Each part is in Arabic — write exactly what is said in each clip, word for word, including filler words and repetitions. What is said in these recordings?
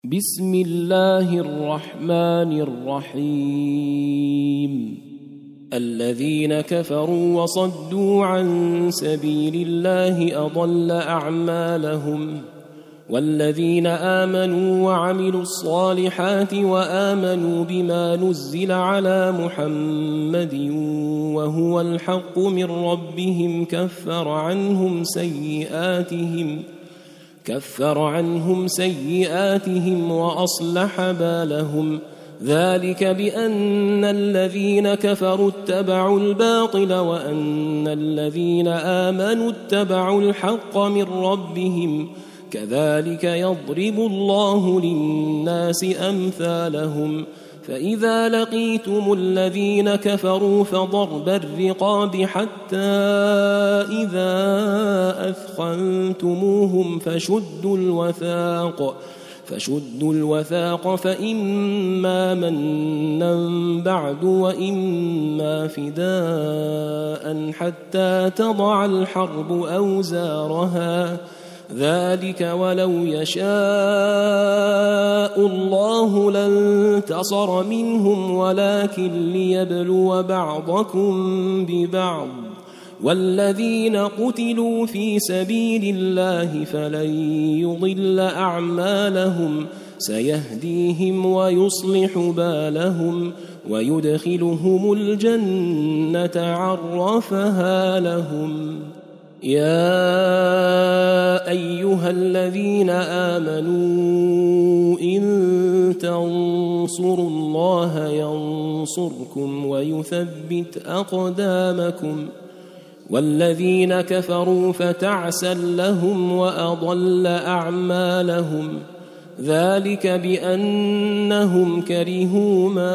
بسم الله الرحمن الرحيم الذين كفروا وصدوا عن سبيل الله أضل أعمالهم والذين آمنوا وعملوا الصالحات وآمنوا بما نزل على محمد وهو الحق من ربهم كفر عنهم سيئاتهم كفر عنهم سيئاتهم وأصلح بالهم ذلك بأن الذين كفروا اتبعوا الباطل وأن الذين آمنوا اتبعوا الحق من ربهم كذلك يضرب الله للناس أمثالهم فإذا لقيتم الذين كفروا فضرب الرقاب حتى إذا أثخنتموهم فشدوا الوثاق فشدوا الوثاق فإما منا بعد وإما فداء حتى تضع الحرب أوزارها ذلك ولو يشاء الله لانتصر منهم ولكن ليبلو بعضكم ببعض والذين قتلوا في سبيل الله فلن يضل أعمالهم سيهديهم ويصلح بالهم ويدخلهم الجنة عرفها لهم يا أيها الذين آمنوا إن تنصروا الله ينصركم ويثبت أقدامكم والذين كفروا فتعسا لهم وأضل أعمالهم ذلك بأنهم كرهوا ما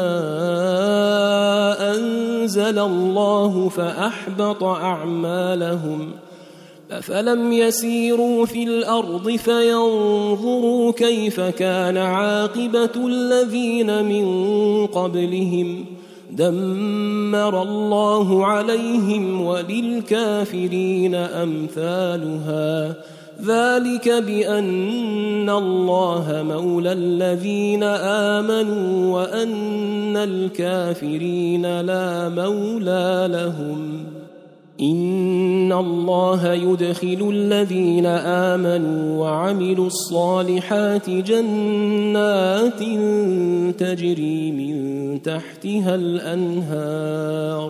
أنزل الله فأحبط أعمالهم أفلم يسيروا في الأرض فينظروا كيف كان عاقبة الذين من قبلهم دمر الله عليهم وللكافرين أمثالها ذلك بأن الله مولى الذين آمنوا وأن الكافرين لا مولى لهم إن الله يدخل الذين آمنوا وعملوا الصالحات جنات تجري من تحتها الأنهار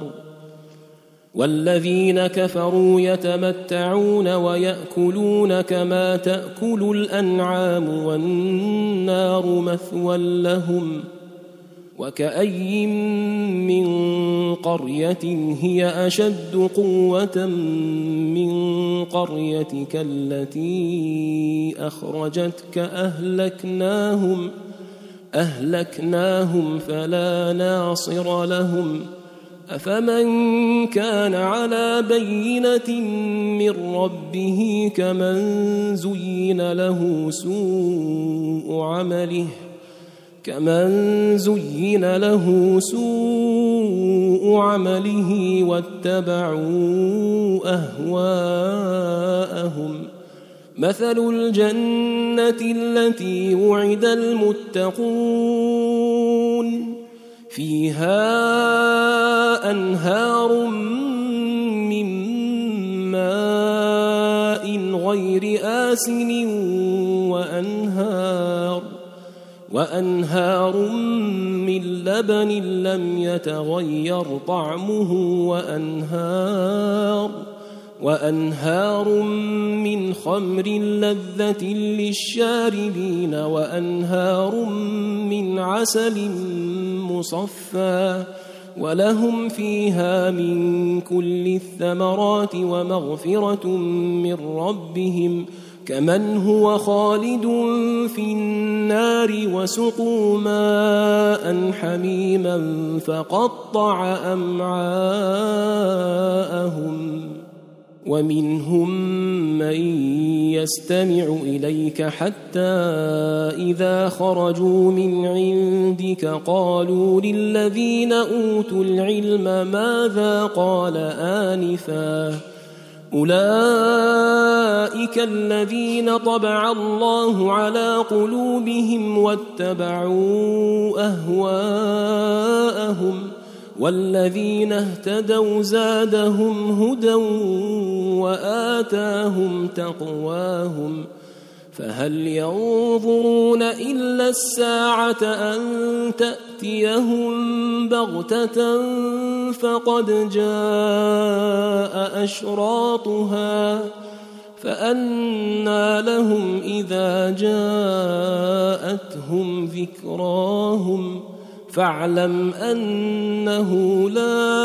والذين كفروا يتمتعون ويأكلون كما تأكل الأنعام والنار مثوى لهم وكأي من قرية هي أشد قوة من قريتك التي أخرجتك أهلكناهم أهلكناهم فلا ناصر لهم أفمن كان على بينة من ربه كمن زين له سوء عمله كمن زين له سوء عمله واتبعوا أهواءهم مثل الجنة التي وعد المتقون فيها أنهار من ماء غير آسن وأنهار وأنهار من لبن لم يتغير طعمه وأنهار وأنهار من خمر لذة للشاربين وأنهار من عسل مصفى ولهم فيها من كل الثمرات ومغفرة من ربهم كمن هو خالد في النار وسقوا ماء حميما فقطع أمعاءهم ومنهم من يستمع إليك حتى إذا خرجوا من عندك قالوا للذين أوتوا العلم ماذا قال آنفا أولئك الذين طبع الله على قلوبهم واتبعوا أهواءهم والذين اهتدوا زادهم هدى وآتاهم تقواهم فهل ينظرون إلا الساعة أن تأتيهم بغتة فقد جاء أشراطها فأنى لهم إذا جاءتهم ذكراهم فاعلم أنه لا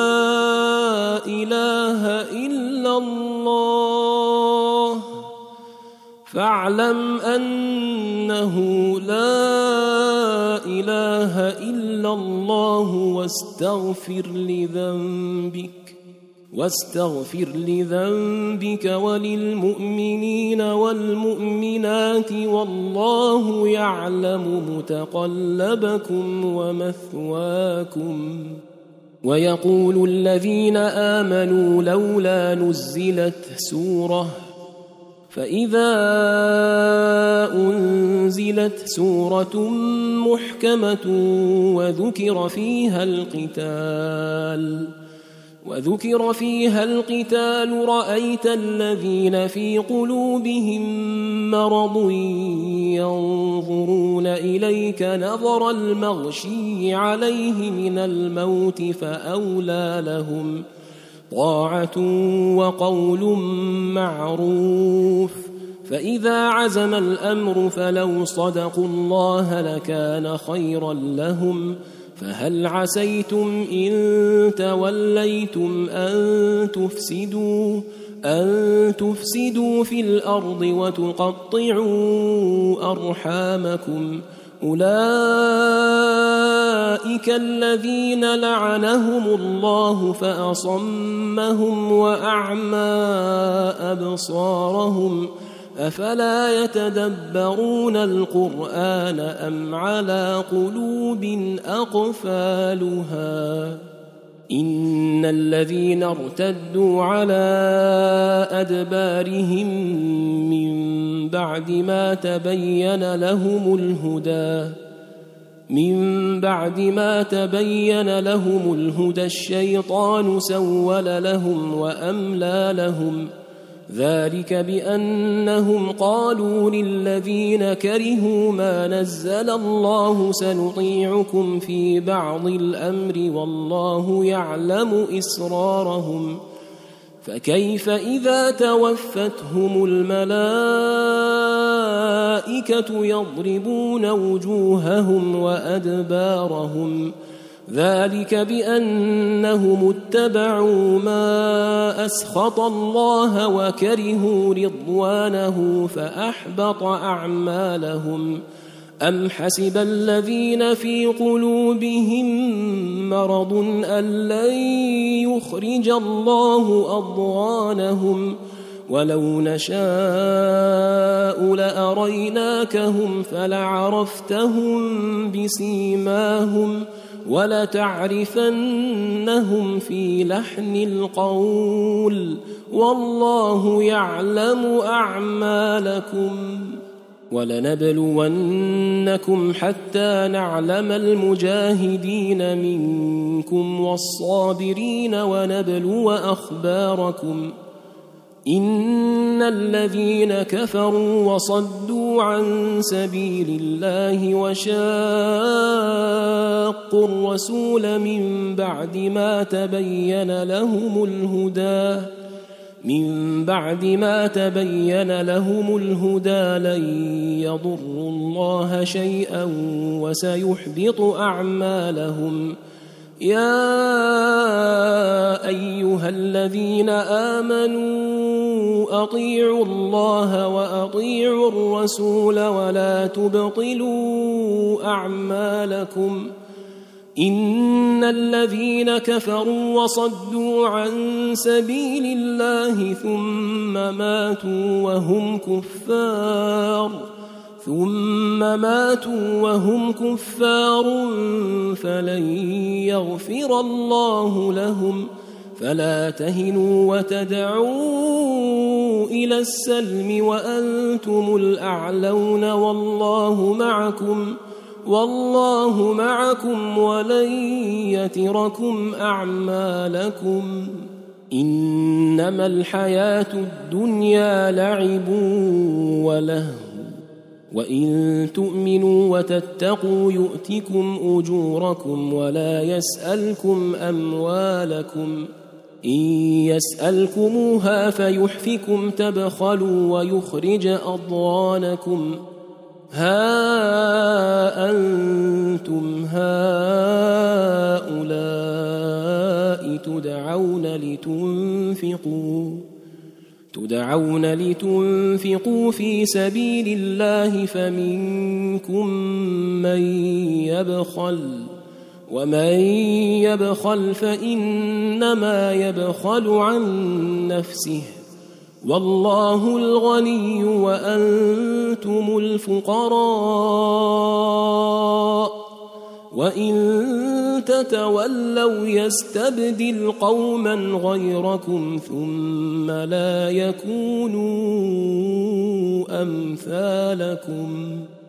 إله إلا الله فاعلم أنه لا إله إلا الله واستغفر لذنبك واستغفر لذنبك وللمؤمنين والمؤمنات والله يعلم متقلبكم ومثواكم. ويقول الذين آمنوا لولا نزلت سورة فإذا أنزلت سورة محكمة وذكر فيها القتال وذكر فيها القتال رأيت الذين في قلوبهم مرض ينظرون إليك نظر المغشي عليه من الموت فأولى لهم طاعة وقول معروف فإذا عزم الأمر فلو صدقوا الله لكان خيرا لهم فهل عسيتم إن توليتم أن تفسدوا أن تفسدوا في الأرض وتقطعوا أرحامكم أولئك الذين لعنهم الله فأصمهم وأعمى أبصارهم أفلا يتدبرون القرآن أم على قلوب أقفالها إن الذين ارتدوا على أدبارهم من بعد ما تبين لهم الهدى من بعد ما تبين لهم الهدى الشيطان سول لهم وأملى لهم ذلك بأنهم قالوا للذين كرهوا ما نزل الله سنطيعكم في بعض الأمر والله يعلم إسرارهم فكيف إذا توفتهم الملائكة يضربون وجوههم وأدبارهم ذلك بأنهم اتبعوا ما أسخط الله وكرهوا رضوانه فأحبط أعمالهم أم حسب الذين في قلوبهم مرض أن لن يخرج الله أضغانهم ولو نشاء لأريناكهم فلعرفتهم بسيماهم ولتعرفنهم في لحن القول والله يعلم أعمالكم ولنبلونكم حتى نعلم المجاهدين منكم والصابرين ونبلو أخباركم إن الذين كفروا وصدوا عن سبيل الله وشاقوا الرسول من بعد ما تبين لهم الهدى من بعد ما تبين لهم الهدى لن يضروا الله شيئا وسيحبط أعمالهم يا أيها الذين آمنوا أطيعوا الله وأطيعوا الرسول ولا تبطلوا أعمالكم إن الذين كفروا وصدوا عن سبيل الله ثم ماتوا وهم كفار ثم ماتوا وهم كفار فلن يغفر الله لهم فلا تهنوا وتدعوا إلى السلم وأنتم الأعلون والله معكم والله معكم ولن يتركم أعمالكم إنما الحياة الدنيا لعب ولهو وإن تؤمنوا وتتقوا يؤتكم أجوركم ولا يسألكم أموالكم إن يسألكموها فيحفكم تبخلوا ويخرج أضغانكم ها أنتم هؤلاء تدعون لتنفقوا تدعون لتنفقوا في سبيل الله فمنكم من يبخل ومن يبخل فإنما يبخل عن نفسه والله الغني وأنتم الفقراء وإن تتولوا يستبدل قوما غيركم ثم لا يكونوا أمثالكم